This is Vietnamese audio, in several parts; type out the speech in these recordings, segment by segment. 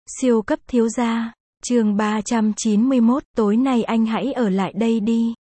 Siêu cấp thiếu gia, chương 391, tối nay anh hãy ở lại đây đi.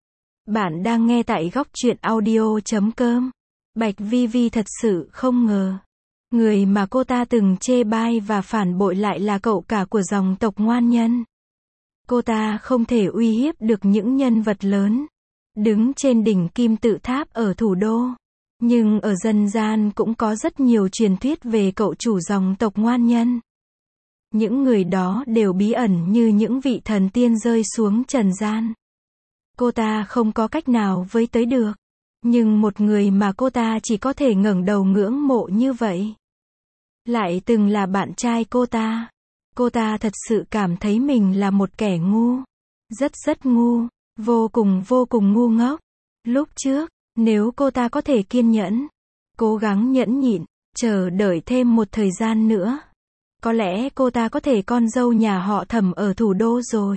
Bạn đang nghe tại góc truyện audio.com. Bạch Vi Vi thật sự không ngờ. Người mà cô ta từng chê bai và phản bội lại là cậu cả của dòng tộc Ngoan Nhân. Cô ta không thể uy hiếp được những nhân vật lớn, đứng trên đỉnh kim tự tháp ở thủ đô. Nhưng ở dân gian cũng có rất nhiều truyền thuyết về cậu chủ dòng tộc Ngoan Nhân. Những người đó đều bí ẩn như những vị thần tiên rơi xuống trần gian. Cô ta không có cách nào với tới được. Nhưng một người mà cô ta chỉ có thể ngẩng đầu ngưỡng mộ như vậy, lại từng là bạn trai cô ta. Cô ta thật sự cảm thấy mình là một kẻ ngu. Rất ngu. Vô cùng ngu ngốc. Lúc trước, nếu cô ta có thể kiên nhẫn, cố gắng nhẫn nhịn, chờ đợi thêm một thời gian nữa, có lẽ cô ta có thể con dâu nhà họ Thẩm ở thủ đô rồi.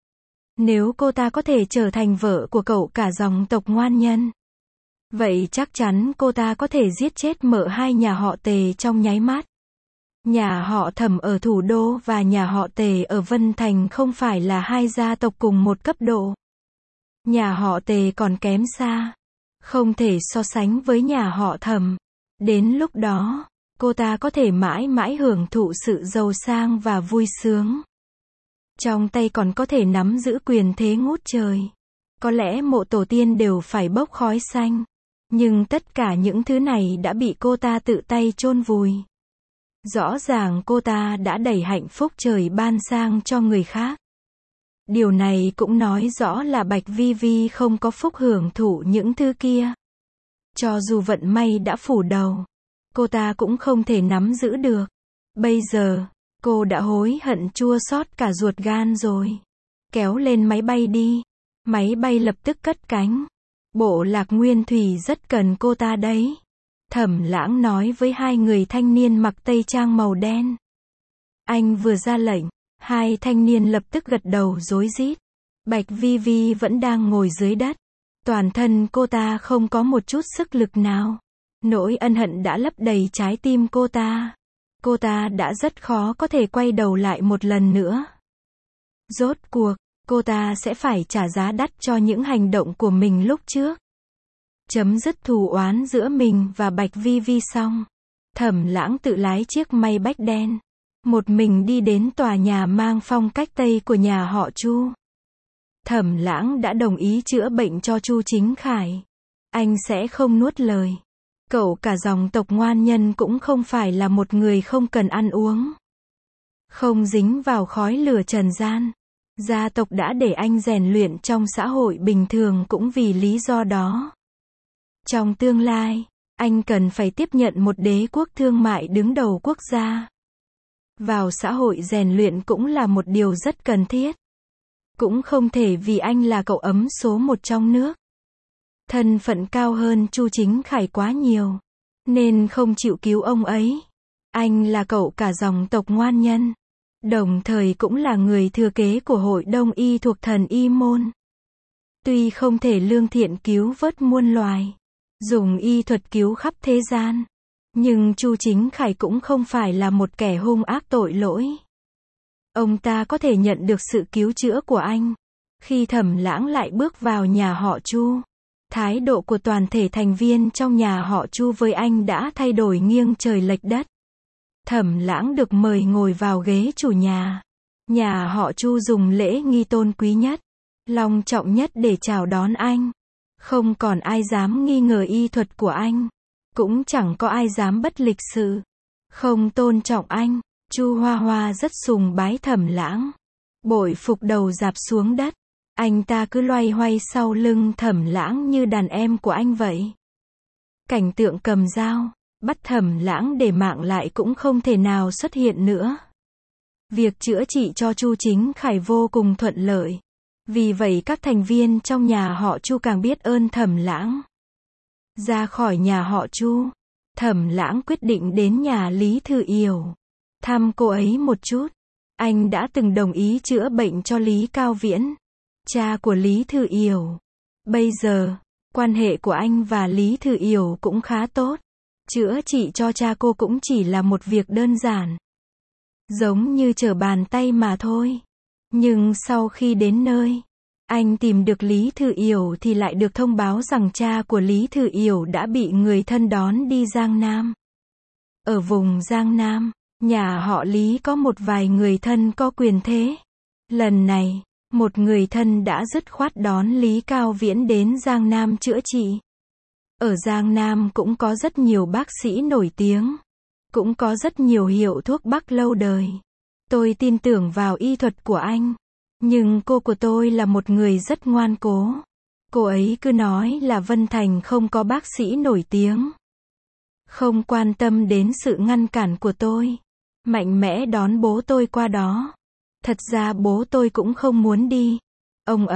Nếu cô ta có thể trở thành vợ của cậu cả dòng tộc Ngoan Nhân, vậy chắc chắn cô ta có thể giết chết mợ hai nhà họ Tề trong nháy mắt. Nhà họ Thẩm ở thủ đô và nhà họ Tề ở Vân Thành không phải là hai gia tộc cùng một cấp độ. Nhà họ Tề còn kém xa, không thể so sánh với nhà họ Thẩm. Đến lúc đó, cô ta có thể mãi mãi hưởng thụ sự giàu sang và vui sướng. Trong tay còn có thể nắm giữ quyền thế ngút trời. Có lẽ mộ tổ tiên đều phải bốc khói xanh. Nhưng tất cả những thứ này đã bị cô ta tự tay chôn vùi. Rõ ràng cô ta đã đẩy hạnh phúc trời ban sang cho người khác. Điều này cũng nói rõ là Bạch Vi Vi không có phúc hưởng thụ những thứ kia. Cho dù vận may đã phủ đầu, cô ta cũng không thể nắm giữ được. Bây giờ, cô đã hối hận chua xót cả ruột gan rồi. Kéo lên máy bay đi. Máy bay lập tức cất cánh. Bộ Lạc Nguyên Thủy rất cần cô ta đấy. Thẩm Lãng nói với hai người thanh niên mặc tây trang màu đen. Anh vừa ra lệnh, hai thanh niên lập tức gật đầu rối rít. Bạch Vi Vi vẫn đang ngồi dưới đất. Toàn thân cô ta không có một chút sức lực nào. Nỗi ân hận đã lấp đầy trái tim cô ta. Cô ta đã rất khó có thể quay đầu lại một lần nữa. Rốt cuộc, cô ta sẽ phải trả giá đắt cho những hành động của mình lúc trước. Chấm dứt thù oán giữa mình và Bạch Vi Vi xong, Thẩm Lãng tự lái chiếc may bách đen, một mình đi đến tòa nhà mang phong cách Tây của nhà họ Chu. Thẩm Lãng đã đồng ý chữa bệnh cho Chu Chính Khải. Anh sẽ không nuốt lời. Cậu cả dòng tộc Ngoan Nhân cũng không phải là một người không cần ăn uống, không dính vào khói lửa trần gian. Gia tộc đã để anh rèn luyện trong xã hội bình thường cũng vì lý do đó. Trong tương lai, anh cần phải tiếp nhận một đế quốc thương mại đứng đầu quốc gia. Vào xã hội rèn luyện cũng là một điều rất cần thiết. Cũng không thể vì anh là cậu ấm số một trong nước, thân phận cao hơn Chu Chính Khải quá nhiều, nên không chịu cứu ông ấy. Anh là cậu cả dòng tộc Ngoan Nhân, đồng thời cũng là người thừa kế của Hội Đông Y thuộc Thần Y Môn. Tuy không thể lương thiện cứu vớt muôn loài, dùng y thuật cứu khắp thế gian, nhưng Chu Chính Khải cũng không phải là một kẻ hung ác tội lỗi. Ông ta có thể nhận được sự cứu chữa của anh. Khi Thẩm Lãng lại bước vào nhà họ Chu, thái độ của toàn thể thành viên trong nhà họ Chu với anh đã thay đổi nghiêng trời lệch đất. Thẩm Lãng được mời ngồi vào ghế chủ nhà. Nhà họ Chu dùng lễ nghi tôn quý nhất, long trọng nhất để chào đón anh. Không còn ai dám nghi ngờ y thuật của anh, cũng chẳng có ai dám bất lịch sự, không tôn trọng anh. Chu Hoa Hoa rất sùng bái Thẩm Lãng, bội phục đầu rạp xuống đất. Anh ta cứ loay hoay sau lưng Thẩm Lãng như đàn em của anh vậy. Cảnh tượng cầm dao, bắt Thẩm Lãng để mạng lại cũng không thể nào xuất hiện nữa. Việc chữa trị cho Chu Chính Khải vô cùng thuận lợi. Vì vậy các thành viên trong nhà họ Chu càng biết ơn Thẩm Lãng. Ra khỏi nhà họ Chu, Thẩm Lãng quyết định đến nhà Lý Thư Yểu, thăm cô ấy một chút. Anh đã từng đồng ý chữa bệnh cho Lý Cao Viễn, cha của Lý Thư Yểu. Bây giờ, quan hệ của anh và Lý Thư Yểu cũng khá tốt. Chữa trị cho cha cô cũng chỉ là một việc đơn giản. giống như trở bàn tay mà thôi. Nhưng sau khi đến nơi, anh tìm được Lý Thư Yểu thì lại được thông báo rằng cha của Lý Thư Yểu đã bị người thân đón đi Giang Nam. Ở vùng Giang Nam, nhà họ Lý có một vài người thân có quyền thế. Lần này, một người thân đã dứt khoát đón Lý Cao Viễn đến Giang Nam chữa trị. Ở Giang Nam cũng có rất nhiều bác sĩ nổi tiếng. Cũng có rất nhiều hiệu thuốc bắc lâu đời. Tôi tin tưởng vào y thuật của anh. Nhưng cô của tôi là một người rất ngoan cố. Cô ấy cứ nói là Vân Thành không có bác sĩ nổi tiếng. Không quan tâm đến sự ngăn cản của tôi. Mạnh mẽ đón bố tôi qua đó. Thật ra bố tôi cũng không muốn đi. Ông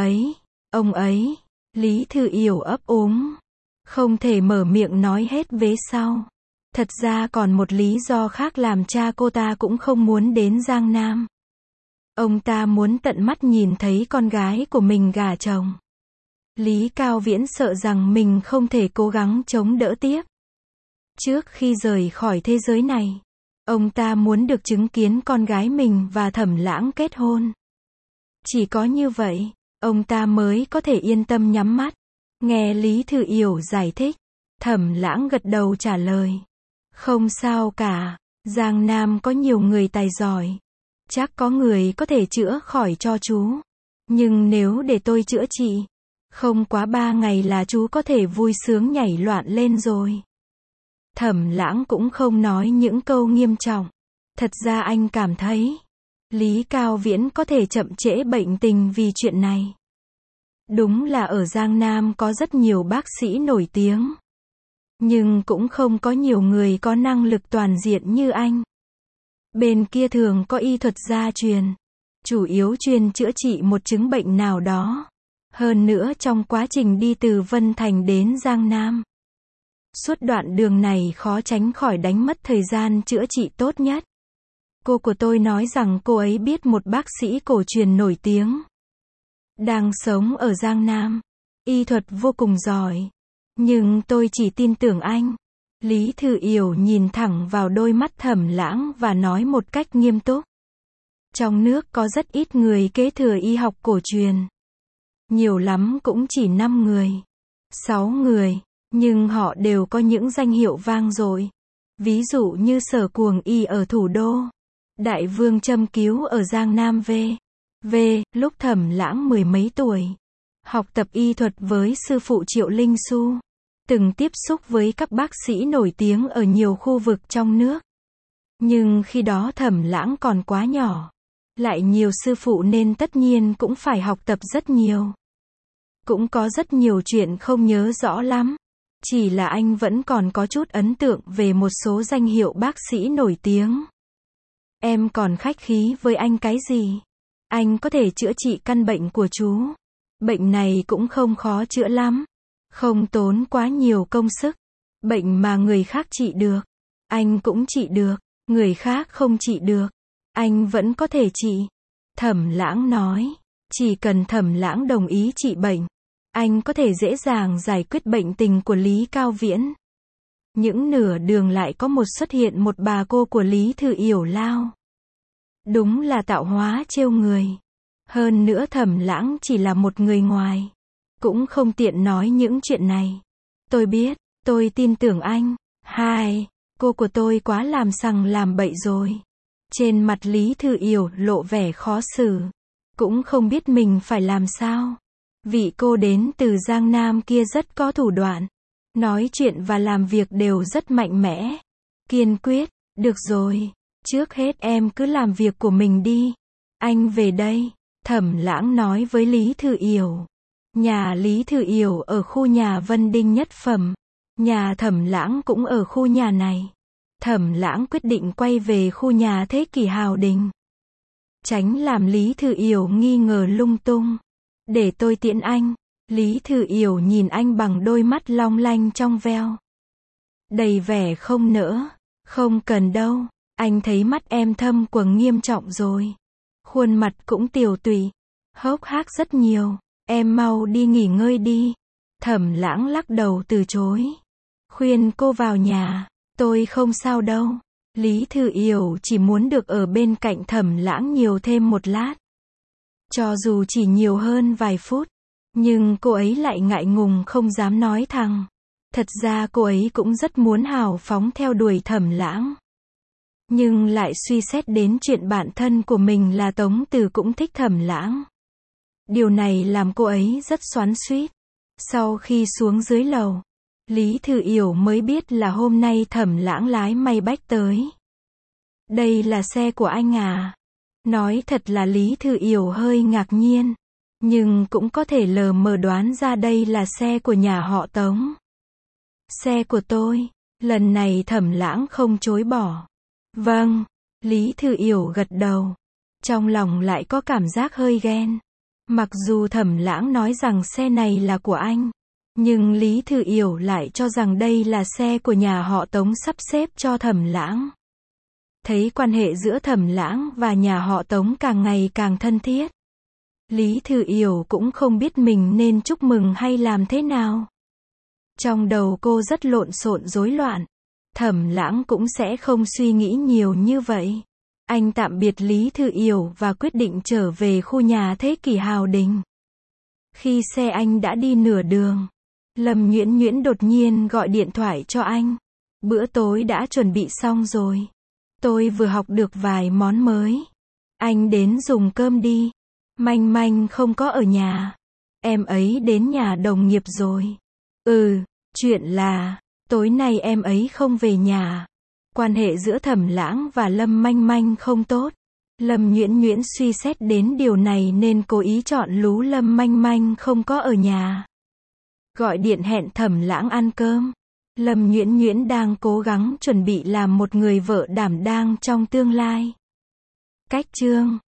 ấy, Lý Thư Yểu ấp úng. Không thể mở miệng nói hết vế sau. Thật ra còn một lý do khác làm cha cô ta cũng không muốn đến Giang Nam. Ông ta muốn tận mắt nhìn thấy con gái của mình gả chồng. Lý Cao Viễn sợ rằng mình không thể cố gắng chống đỡ tiếp. Trước khi rời khỏi thế giới này, ông ta muốn được chứng kiến con gái mình và Thẩm Lãng kết hôn. Chỉ có như vậy, ông ta mới có thể yên tâm nhắm mắt. Nghe Lý Thư Yểu giải thích, Thẩm Lãng gật đầu trả lời. Không sao cả, Giang Nam có nhiều người tài giỏi. Chắc có người có thể chữa khỏi cho chú. Nhưng nếu để tôi chữa trị, không quá 3 ngày là chú có thể vui sướng nhảy loạn lên rồi. Thẩm Lãng cũng không nói những câu nghiêm trọng. Thật ra anh cảm thấy, Lý Cao Viễn có thể chậm trễ bệnh tình vì chuyện này. Đúng là ở Giang Nam có rất nhiều bác sĩ nổi tiếng. Nhưng cũng không có nhiều người có năng lực toàn diện như anh. Bên kia thường có y thuật gia truyền. Chủ yếu chuyên chữa trị một chứng bệnh nào đó. Hơn nữa trong quá trình đi từ Vân Thành đến Giang Nam. Suốt đoạn đường này khó tránh khỏi đánh mất thời gian chữa trị tốt nhất. Cô của tôi nói rằng cô ấy biết một bác sĩ cổ truyền nổi tiếng. Đang sống ở Giang Nam. Y thuật vô cùng giỏi. Nhưng tôi chỉ tin tưởng anh. Lý Thư Yểu nhìn thẳng vào đôi mắt Thẩm Lãng và nói một cách nghiêm túc. Trong nước có rất ít người kế thừa y học cổ truyền. Nhiều lắm cũng chỉ 5 người, 6 người, nhưng họ đều có những danh hiệu vang dội. Ví dụ như Sở Cuồng Y ở thủ đô, Đại Vương Châm Cứu ở Giang Nam lúc Thẩm Lãng 10 mấy tuổi. Học tập y thuật với sư phụ Triệu Linh Xu. Từng tiếp xúc với các bác sĩ nổi tiếng ở nhiều khu vực trong nước. Nhưng khi đó Thẩm Lãng còn quá nhỏ. Lại nhiều sư phụ nên tất nhiên cũng phải học tập rất nhiều. Cũng có rất nhiều chuyện không nhớ rõ lắm. Chỉ là anh vẫn còn có chút ấn tượng về một số danh hiệu bác sĩ nổi tiếng. Em còn khách khí với anh cái gì? Anh có thể chữa trị căn bệnh của chú. Bệnh này cũng không khó chữa lắm. Không tốn quá nhiều công sức. Bệnh mà người khác trị được, anh cũng trị được. Người khác không trị được, anh vẫn có thể trị. Thẩm Lãng nói, chỉ cần Thẩm Lãng đồng ý trị bệnh, anh có thể dễ dàng giải quyết bệnh tình của Lý Cao Viễn. Những nửa đường lại có xuất hiện một bà cô của Lý Thư Yểu lao. Đúng là tạo hóa trêu người. Hơn nữa Thẩm Lãng chỉ là một người ngoài. Cũng không tiện nói những chuyện này. Tôi biết, tôi tin tưởng anh. Cô của tôi quá làm sằng làm bậy rồi. Trên mặt Lý Thư Yểu lộ vẻ khó xử. Cũng không biết mình phải làm sao. Vị cô đến từ Giang Nam kia rất có thủ đoạn. Nói chuyện và làm việc đều rất mạnh mẽ. Kiên quyết, được rồi. Trước hết em cứ làm việc của mình đi. Anh về đây. Thẩm Lãng nói với Lý Thư Yểu. Nhà Lý Thư Yểu ở khu nhà Vân Đinh nhất phẩm. Nhà Thẩm Lãng cũng ở khu nhà này. Thẩm Lãng quyết định quay về khu nhà thế kỷ Hào Đình. Tránh làm Lý Thư Yểu nghi ngờ lung tung. Để tôi tiễn anh. Lý Thư Yểu nhìn anh bằng đôi mắt long lanh trong veo. Đầy vẻ không nỡ. Không cần đâu. Anh thấy mắt em thâm quầng nghiêm trọng rồi. Khuôn mặt cũng tiều tụy. Hốc hác rất nhiều. Em mau đi nghỉ ngơi đi. Thẩm Lãng lắc đầu từ chối. Khuyên cô vào nhà. Tôi không sao đâu. Lý Thư Yểu chỉ muốn được ở bên cạnh Thẩm Lãng nhiều thêm một lát. Cho dù chỉ nhiều hơn vài phút, nhưng cô ấy lại ngại ngùng không dám nói thẳng. Thật ra cô ấy cũng rất muốn hào phóng theo đuổi Thẩm Lãng. Nhưng lại suy xét đến chuyện bạn thân của mình là Tống Từ cũng thích Thẩm Lãng. Điều này làm cô ấy rất xoắn xuýt. Sau khi xuống dưới lầu, Lý Thư Yểu mới biết là hôm nay Thẩm Lãng lái Maybach tới. Đây là xe của anh à? Nói thật là Lý Thư Yểu hơi ngạc nhiên. Nhưng cũng có thể lờ mờ đoán ra đây là xe của nhà họ Tống. Xe của tôi. Lần này Thẩm Lãng không chối bỏ. Vâng. Lý Thư Yểu gật đầu. Trong lòng lại có cảm giác hơi ghen. Mặc dù Thẩm Lãng nói rằng xe này là của anh, nhưng Lý Thư Yểu lại cho rằng đây là xe của nhà họ Tống sắp xếp cho Thẩm Lãng. Thấy quan hệ giữa Thẩm Lãng và nhà họ Tống càng ngày càng thân thiết. Lý Thư Yểu cũng không biết mình nên chúc mừng hay làm thế nào. Trong đầu cô rất lộn xộn rối loạn. Thẩm Lãng cũng sẽ không suy nghĩ nhiều như vậy. Anh tạm biệt Lý Thư Yểu và quyết định trở về khu nhà thế kỷ Hào Đình. Khi xe anh đã đi nửa đường, Lâm Nhuyễn Nhuyễn đột nhiên gọi điện thoại cho anh. Bữa tối đã chuẩn bị xong rồi. Tôi vừa học được vài món mới. Anh đến dùng cơm đi. Manh Manh không có ở nhà. Em ấy đến nhà đồng nghiệp rồi. Chuyện là, tối nay em ấy không về nhà. Quan hệ giữa Thẩm Lãng và Lâm Manh Manh không tốt. Lâm Nhuyễn Nhuyễn suy xét đến điều này nên cố ý chọn lú Lâm Manh Manh không có ở nhà. Gọi điện hẹn Thẩm Lãng ăn cơm. Lâm Nhuyễn Nhuyễn đang cố gắng chuẩn bị làm một người vợ đảm đang trong tương lai. Cách chương